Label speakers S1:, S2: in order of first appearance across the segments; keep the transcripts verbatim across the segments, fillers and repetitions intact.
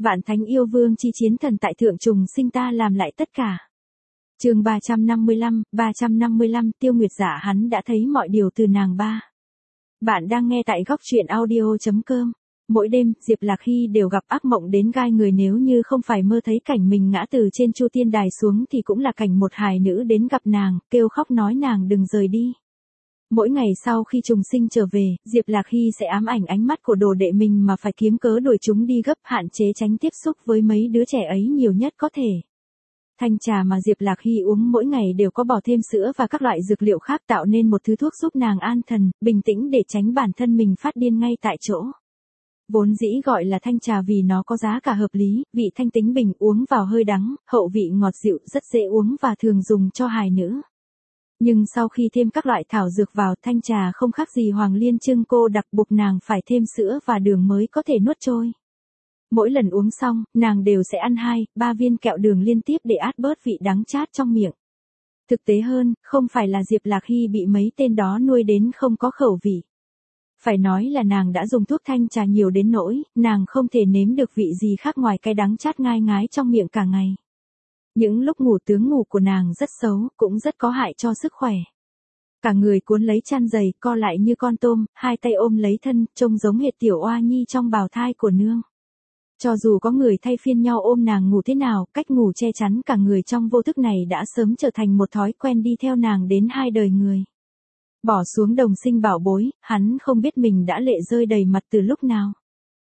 S1: Vạn thánh yêu vương chi chiến thần tại thượng trùng sinh ta làm lại tất cả. Chương ba trăm năm mươi lăm, ba trăm năm mươi lăm Tiêu Nguyệt Dạ hắn đã thấy mọi điều từ nàng ba. Bạn đang nghe tại góc truyện audio chấm com. Mỗi đêm, Diệp Lạc Hy đều gặp ác mộng đến gai người, nếu như không phải mơ thấy cảnh mình ngã từ trên Chu Tiên Đài xuống thì cũng là cảnh một hài nữ đến gặp nàng, kêu khóc nói nàng đừng rời đi. Mỗi ngày sau khi trùng sinh trở về, Diệp Lạc Hy sẽ ám ảnh ánh mắt của đồ đệ mình mà phải kiếm cớ đuổi chúng đi gấp, hạn chế tránh tiếp xúc với mấy đứa trẻ ấy nhiều nhất có thể. Thanh trà mà Diệp Lạc Hy uống mỗi ngày đều có bỏ thêm sữa và các loại dược liệu khác, tạo nên một thứ thuốc giúp nàng an thần, bình tĩnh để tránh bản thân mình phát điên ngay tại chỗ. Vốn dĩ gọi là thanh trà vì nó có giá cả hợp lý, vị thanh tính bình, uống vào hơi đắng, hậu vị ngọt dịu, rất dễ uống và thường dùng cho hài nữ. Nhưng sau khi thêm các loại thảo dược vào, thanh trà không khác gì hoàng liên trưng cô đặc, buộc nàng phải thêm sữa và đường mới có thể nuốt trôi. Mỗi lần uống xong, nàng đều sẽ ăn hai, ba viên kẹo đường liên tiếp để át bớt vị đắng chát trong miệng. Thực tế hơn, không phải là Diệp Lạc Hy bị mấy tên đó nuôi đến không có khẩu vị. Phải nói là nàng đã dùng thuốc thanh trà nhiều đến nỗi, nàng không thể nếm được vị gì khác ngoài cái đắng chát ngai ngái trong miệng cả ngày. Những lúc ngủ tướng ngủ của nàng rất xấu, cũng rất có hại cho sức khỏe. Cả người cuốn lấy chăn dày, co lại như con tôm, hai tay ôm lấy thân, trông giống hệt tiểu oa nhi trong bào thai của nương. Cho dù có người thay phiên nhau ôm nàng ngủ thế nào, cách ngủ che chắn cả người trong vô thức này đã sớm trở thành một thói quen đi theo nàng đến hai đời người. Bỏ xuống đồng sinh bảo bối, hắn không biết mình đã lệ rơi đầy mặt từ lúc nào.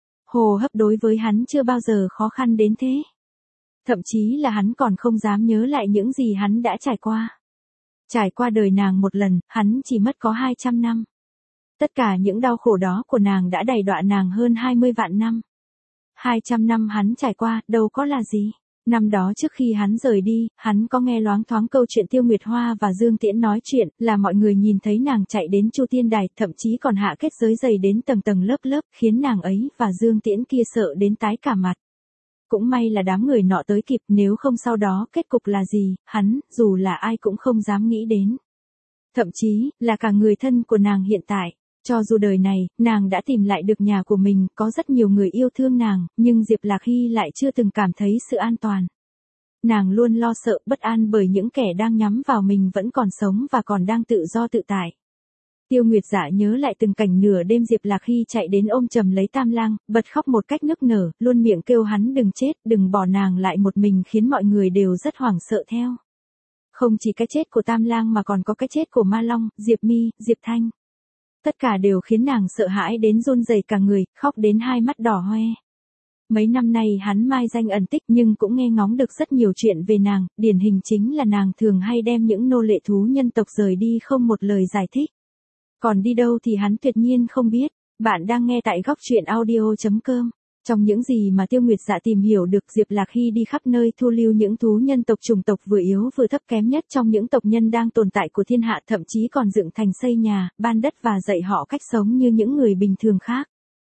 S1: Hô hấp đối với hắn chưa bao giờ khó khăn đến thế. Thậm chí là hắn còn không dám nhớ lại những gì hắn đã trải qua. Trải qua đời nàng một lần, hắn chỉ mất có hai trăm năm. Tất cả những đau khổ đó của nàng đã đày đọa nàng hơn hai mươi vạn năm. hai trăm năm hắn trải qua, đâu có là gì. Năm đó trước khi hắn rời đi, hắn có nghe loáng thoáng câu chuyện Tiêu Nguyệt Hoa và Dương Tiễn nói chuyện, là mọi người nhìn thấy nàng chạy đến Chu Tiên Đài, thậm chí còn hạ kết giới dày đến tầng tầng lớp lớp, khiến nàng ấy và Dương Tiễn kia sợ đến tái cả mặt. Cũng may là đám người nọ tới kịp, nếu không sau đó kết cục là gì, hắn, dù là ai cũng không dám nghĩ đến. Thậm chí, là cả người thân của nàng hiện tại. Cho dù đời này, nàng đã tìm lại được nhà của mình, có rất nhiều người yêu thương nàng, nhưng Diệp Lạc Hy lại chưa từng cảm thấy sự an toàn. Nàng luôn lo sợ, bất an bởi những kẻ đang nhắm vào mình vẫn còn sống và còn đang tự do tự tại. Tiêu Nguyệt Dạ nhớ lại từng cảnh nửa đêm Diệp Lạc Hy chạy đến ôm chầm lấy Tam Lang, bật khóc một cách nức nở, luôn miệng kêu hắn đừng chết, đừng bỏ nàng lại một mình, khiến mọi người đều rất hoảng sợ theo. Không chỉ cái chết của Tam Lang mà còn có cái chết của Ma Long, Diệp Mi, Diệp Thanh. Tất cả đều khiến nàng sợ hãi đến run rẩy cả người, khóc đến hai mắt đỏ hoe. Mấy năm nay hắn mai danh ẩn tích nhưng cũng nghe ngóng được rất nhiều chuyện về nàng, điển hình chính là nàng thường hay đem những nô lệ thú nhân tộc rời đi không một lời giải thích. Còn đi đâu thì hắn tuyệt nhiên không biết. Bạn đang nghe tại góc truyện audio chấm com. Trong những gì mà Tiêu Nguyệt Dạ tìm hiểu được, Diệp Lạc Hy đi khắp nơi thu lưu những thú nhân tộc chủng tộc vừa yếu vừa thấp kém nhất trong những tộc nhân đang tồn tại của thiên hạ, thậm chí còn dựng thành xây nhà, ban đất và dạy họ cách sống như những người bình thường khác.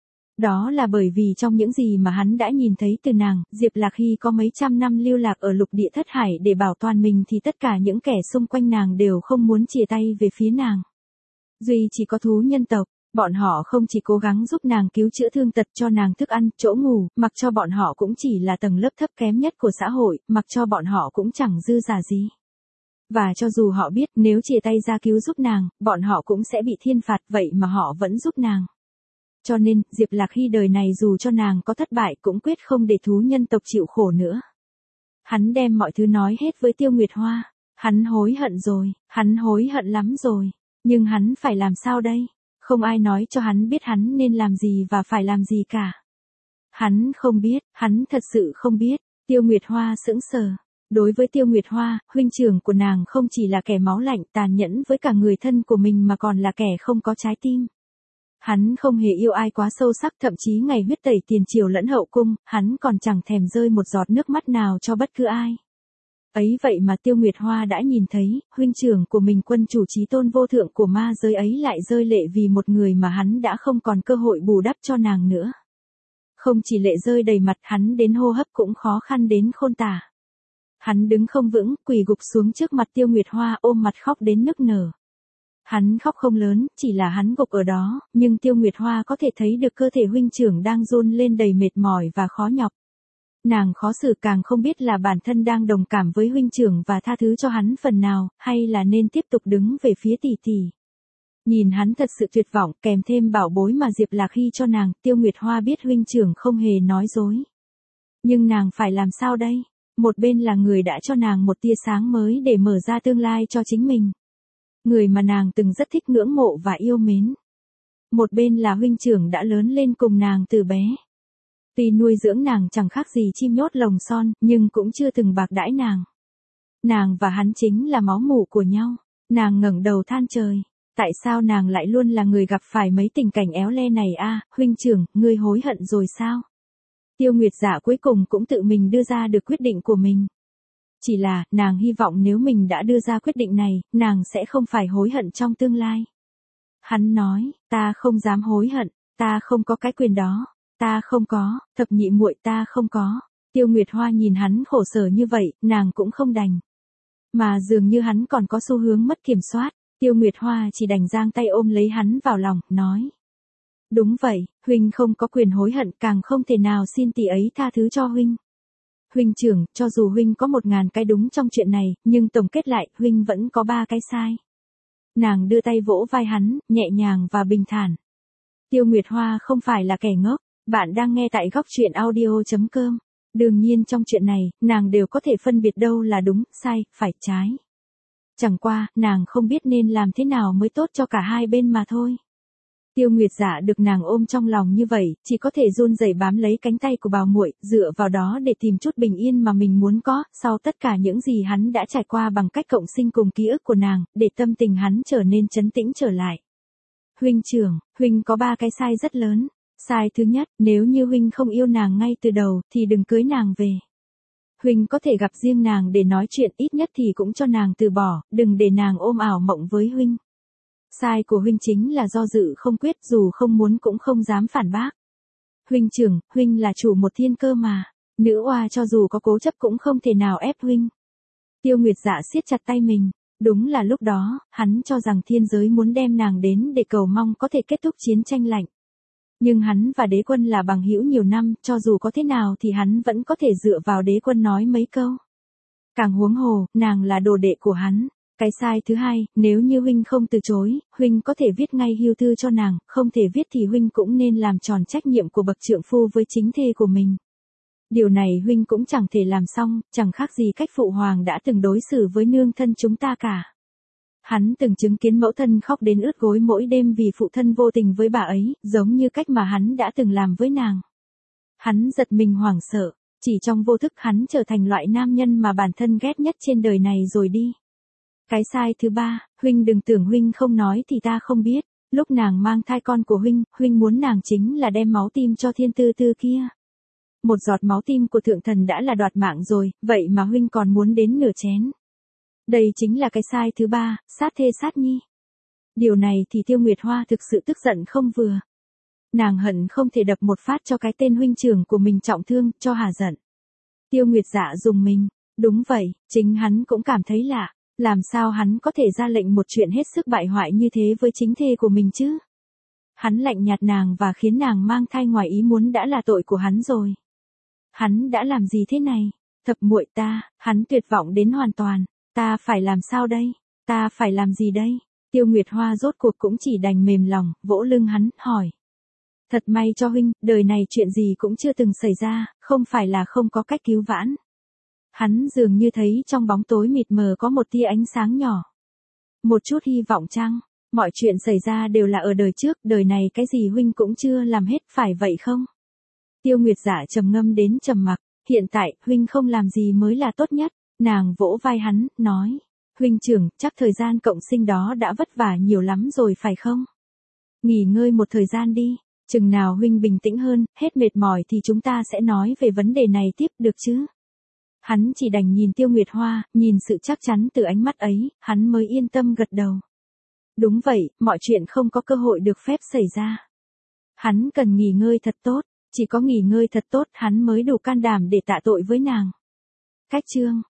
S1: Đó là bởi vì trong những gì mà hắn đã nhìn thấy từ nàng, Diệp Lạc Hy có mấy trăm năm lưu lạc ở lục địa thất hải để bảo toàn mình thì tất cả những kẻ xung quanh nàng đều không muốn chìa tay về phía nàng. Duy chỉ có thú nhân tộc. Bọn họ không chỉ cố gắng giúp nàng cứu chữa thương tật, cho nàng thức ăn, chỗ ngủ, mặc cho bọn họ cũng chỉ là tầng lớp thấp kém nhất của xã hội, mặc cho bọn họ cũng chẳng dư giả gì. Và cho dù họ biết nếu chia tay ra cứu giúp nàng, bọn họ cũng sẽ bị thiên phạt, vậy mà họ vẫn giúp nàng. Cho nên, Diệp Lạc Hy đời này dù cho nàng có thất bại cũng quyết không để thú nhân tộc chịu khổ nữa. Hắn đem mọi thứ nói hết với Tiêu Nguyệt Hoa. Hắn hối hận rồi, hắn hối hận lắm rồi. Nhưng hắn phải làm sao đây? Không ai nói cho hắn biết hắn nên làm gì và phải làm gì cả. Hắn không biết, hắn thật sự không biết. Tiêu Nguyệt Hoa sững sờ. Đối với Tiêu Nguyệt Hoa, huynh trưởng của nàng không chỉ là kẻ máu lạnh tàn nhẫn với cả người thân của mình mà còn là kẻ không có trái tim. Hắn không hề yêu ai quá sâu sắc, thậm chí ngày huyết tẩy tiền triều lẫn hậu cung, hắn còn chẳng thèm rơi một giọt nước mắt nào cho bất cứ ai. Ấy vậy mà Tiêu Nguyệt Hoa đã nhìn thấy, huynh trưởng của mình, quân chủ chí tôn vô thượng của ma giới ấy lại rơi lệ vì một người mà hắn đã không còn cơ hội bù đắp cho nàng nữa. Không chỉ lệ rơi đầy mặt, hắn đến hô hấp cũng khó khăn đến khôn tả. Hắn đứng không vững, quỳ gục xuống trước mặt Tiêu Nguyệt Hoa, ôm mặt khóc đến nức nở. Hắn khóc không lớn, chỉ là hắn gục ở đó, nhưng Tiêu Nguyệt Hoa có thể thấy được cơ thể huynh trưởng đang run lên đầy mệt mỏi và khó nhọc. Nàng khó xử càng không biết là bản thân đang đồng cảm với huynh trưởng và tha thứ cho hắn phần nào, hay là nên tiếp tục đứng về phía tỷ tỷ. Nhìn hắn thật sự tuyệt vọng, kèm thêm bảo bối mà Diệp Lạc Hy cho nàng, Tiêu Nguyệt Hoa biết huynh trưởng không hề nói dối. Nhưng nàng phải làm sao đây? Một bên là người đã cho nàng một tia sáng mới để mở ra tương lai cho chính mình. Người mà nàng từng rất thích ngưỡng mộ và yêu mến. Một bên là huynh trưởng đã lớn lên cùng nàng từ bé. Tuy nuôi dưỡng nàng chẳng khác gì chim nhốt lồng son, nhưng cũng chưa từng bạc đãi nàng. Nàng và hắn chính là máu mủ của nhau. Nàng ngẩng đầu than trời. Tại sao nàng lại luôn là người gặp phải mấy tình cảnh éo le này a? Huynh trưởng, ngươi hối hận rồi sao? Tiêu Nguyệt Dạ cuối cùng cũng tự mình đưa ra được quyết định của mình. Chỉ là, nàng hy vọng nếu mình đã đưa ra quyết định này, nàng sẽ không phải hối hận trong tương lai. Hắn nói, ta không dám hối hận, ta không có cái quyền đó, ta không có, thập nhị muội ta không có. Tiêu Nguyệt Hoa nhìn hắn khổ sở như vậy, nàng cũng không đành. Mà dường như hắn còn có xu hướng mất kiểm soát, Tiêu Nguyệt Hoa chỉ đành giang tay ôm lấy hắn vào lòng, nói. Đúng vậy, huynh không có quyền hối hận, càng không thể nào xin tỷ ấy tha thứ cho huynh. Huynh trưởng, cho dù huynh có một ngàn cái đúng trong chuyện này, nhưng tổng kết lại, huynh vẫn có ba cái sai. Nàng đưa tay vỗ vai hắn, nhẹ nhàng và bình thản. Tiêu Nguyệt Hoa không phải là kẻ ngốc, bạn đang nghe tại góc truyện audio chấm com. Đương nhiên trong chuyện này, nàng đều có thể phân biệt đâu là đúng, sai, phải, trái. Chẳng qua, nàng không biết nên làm thế nào mới tốt cho cả hai bên mà thôi. Tiêu Nguyệt Dạ được nàng ôm trong lòng như vậy, chỉ có thể run rẩy bám lấy cánh tay của Bảo muội, dựa vào đó để tìm chút bình yên mà mình muốn có, sau tất cả những gì hắn đã trải qua bằng cách cộng sinh cùng ký ức của nàng, để tâm tình hắn trở nên trấn tĩnh trở lại. Huynh trưởng, huynh có ba cái sai rất lớn. Sai thứ nhất, nếu như huynh không yêu nàng ngay từ đầu, thì đừng cưới nàng về. Huynh có thể gặp riêng nàng để nói chuyện, ít nhất thì cũng cho nàng từ bỏ, đừng để nàng ôm ảo mộng với huynh. Sai của huynh chính là do dự không quyết, dù không muốn cũng không dám phản bác. Huynh trưởng, huynh là chủ một thiên cơ mà, nữ oa cho dù có cố chấp cũng không thể nào ép huynh. Tiêu Nguyệt Dạ siết chặt tay mình, đúng là lúc đó, hắn cho rằng thiên giới muốn đem nàng đến để cầu mong có thể kết thúc chiến tranh lạnh. Nhưng hắn và đế quân là bằng hữu nhiều năm, cho dù có thế nào thì hắn vẫn có thể dựa vào đế quân nói mấy câu. Càng huống hồ, nàng là đồ đệ của hắn. Cái sai thứ hai, nếu như huynh không từ chối, huynh có thể viết ngay hưu thư cho nàng, không thể viết thì huynh cũng nên làm tròn trách nhiệm của bậc trượng phu với chính thê của mình. Điều này huynh cũng chẳng thể làm xong, chẳng khác gì cách phụ hoàng đã từng đối xử với nương thân chúng ta cả. Hắn từng chứng kiến mẫu thân khóc đến ướt gối mỗi đêm vì phụ thân vô tình với bà ấy, giống như cách mà hắn đã từng làm với nàng. Hắn giật mình hoảng sợ, chỉ trong vô thức hắn trở thành loại nam nhân mà bản thân ghét nhất trên đời này rồi đi. Cái sai thứ ba, huynh đừng tưởng huynh không nói thì ta không biết, lúc nàng mang thai con của huynh, huynh muốn nàng chính là đem máu tim cho thiên tư tư kia. Một giọt máu tim của thượng thần đã là đoạt mạng rồi, vậy mà huynh còn muốn đến nửa chén. Đây chính là cái sai thứ ba, sát thê sát nhi. Điều này thì Tiêu Nguyệt Hoa thực sự tức giận không vừa. Nàng hận không thể đập một phát cho cái tên huynh trưởng của mình trọng thương, cho hả giận. Tiêu Nguyệt Dạ dùng mình, đúng vậy, chính hắn cũng cảm thấy lạ, làm sao hắn có thể ra lệnh một chuyện hết sức bại hoại như thế với chính thê của mình chứ? Hắn lạnh nhạt nàng và khiến nàng mang thai ngoài ý muốn đã là tội của hắn rồi. Hắn đã làm gì thế này? Thập muội ta, hắn tuyệt vọng đến hoàn toàn. Ta phải làm sao đây? Ta phải làm gì đây? Tiêu Nguyệt Hoa rốt cuộc cũng chỉ đành mềm lòng, vỗ lưng hắn, hỏi. Thật may cho huynh, đời này chuyện gì cũng chưa từng xảy ra, không phải là không có cách cứu vãn. Hắn dường như thấy trong bóng tối mịt mờ có một tia ánh sáng nhỏ. Một chút hy vọng chăng? Mọi chuyện xảy ra đều là ở đời trước, đời này cái gì huynh cũng chưa làm hết, phải vậy không? Tiêu Nguyệt Dạ trầm ngâm đến trầm mặc, hiện tại, huynh không làm gì mới là tốt nhất. Nàng vỗ vai hắn, nói. Huynh trưởng, chắc thời gian cộng sinh đó đã vất vả nhiều lắm rồi phải không? Nghỉ ngơi một thời gian đi, chừng nào huynh bình tĩnh hơn, hết mệt mỏi thì chúng ta sẽ nói về vấn đề này tiếp, được chứ? Hắn chỉ đành nhìn Tiêu Nguyệt Hoa, nhìn sự chắc chắn từ ánh mắt ấy, hắn mới yên tâm gật đầu. Đúng vậy, mọi chuyện không có cơ hội được phép xảy ra. Hắn cần nghỉ ngơi thật tốt, chỉ có nghỉ ngơi thật tốt hắn mới đủ can đảm để tạ tội với nàng. Cách chương